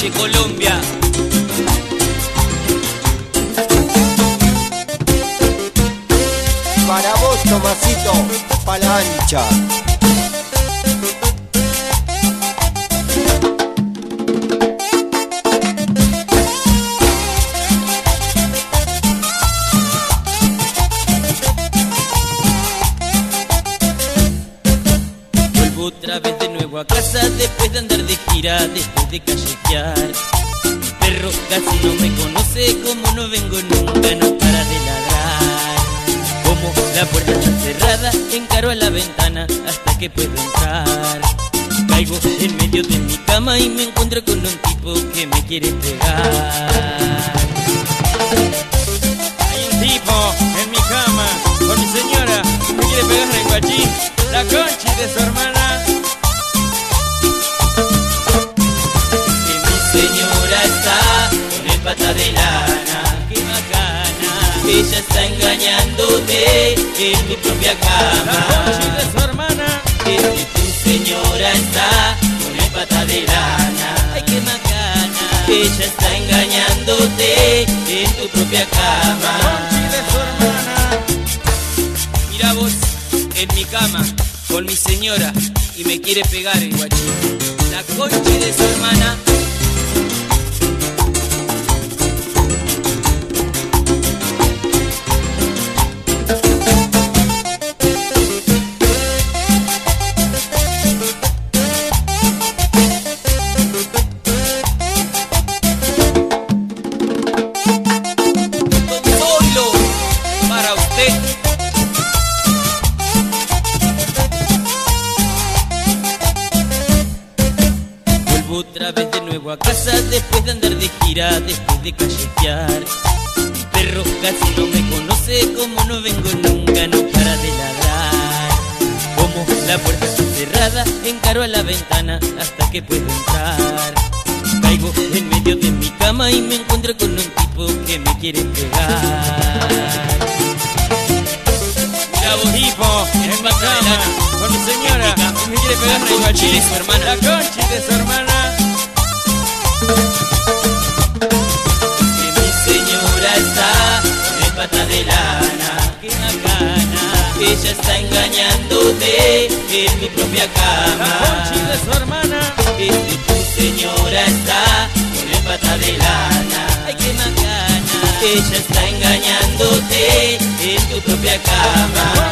de Colombia. Para vos, Tomasito, pa' la ancha. Vuelvo otra vez de nuevo a casa después de andar de gira, después de callejear. Mi perro casi no me conoce, como no vengo nunca, no para de ladrar. Como la puerta está cerrada, encaro a la ventana hasta que puedo entrar. Caigo en medio de mi cama y me encuentro con un tipo que me quiere pegar. Hay un tipo en mi cama con mi señora, me quiere pegar el guachín, la Conchi de su hermana. Que mi señora está con el pata de lana, qué bacana. Ella está engañándote en tu propia La cama. Conchi de su hermana. Que tu señora está con el pata de lana, ay qué bacana. Ella está engañándote en tu propia La cama. Conchi de su hermana. Mira vos, en mi cama, con mi señora, y me quiere pegar el guachín. La Conchi de su hermana. Solo para usted. Vuelvo otra vez de nuevo a casa después de andar de gira, después de callejear. Mi perro casi no me conoce, como no vengo nunca, no para de ladrar. Como la puerta está cerrada, encaro a la ventana hasta que puedo entrar. Caigo en medio de mi cama y me encuentro con un tipo que me quiere pegar. Mira vos, tipo en mi cama con mi señora, me quiere pegar el guachín de su hermana. La Conchi de su hermana. Que mi señora está con el pata de lana, qué bacana. Ella está engañándote en tu propia La cama. Conchi de su hermana. Que tu señora está con el pata de lana, ay qué bacana. Ella está engañándote en tu propia cama.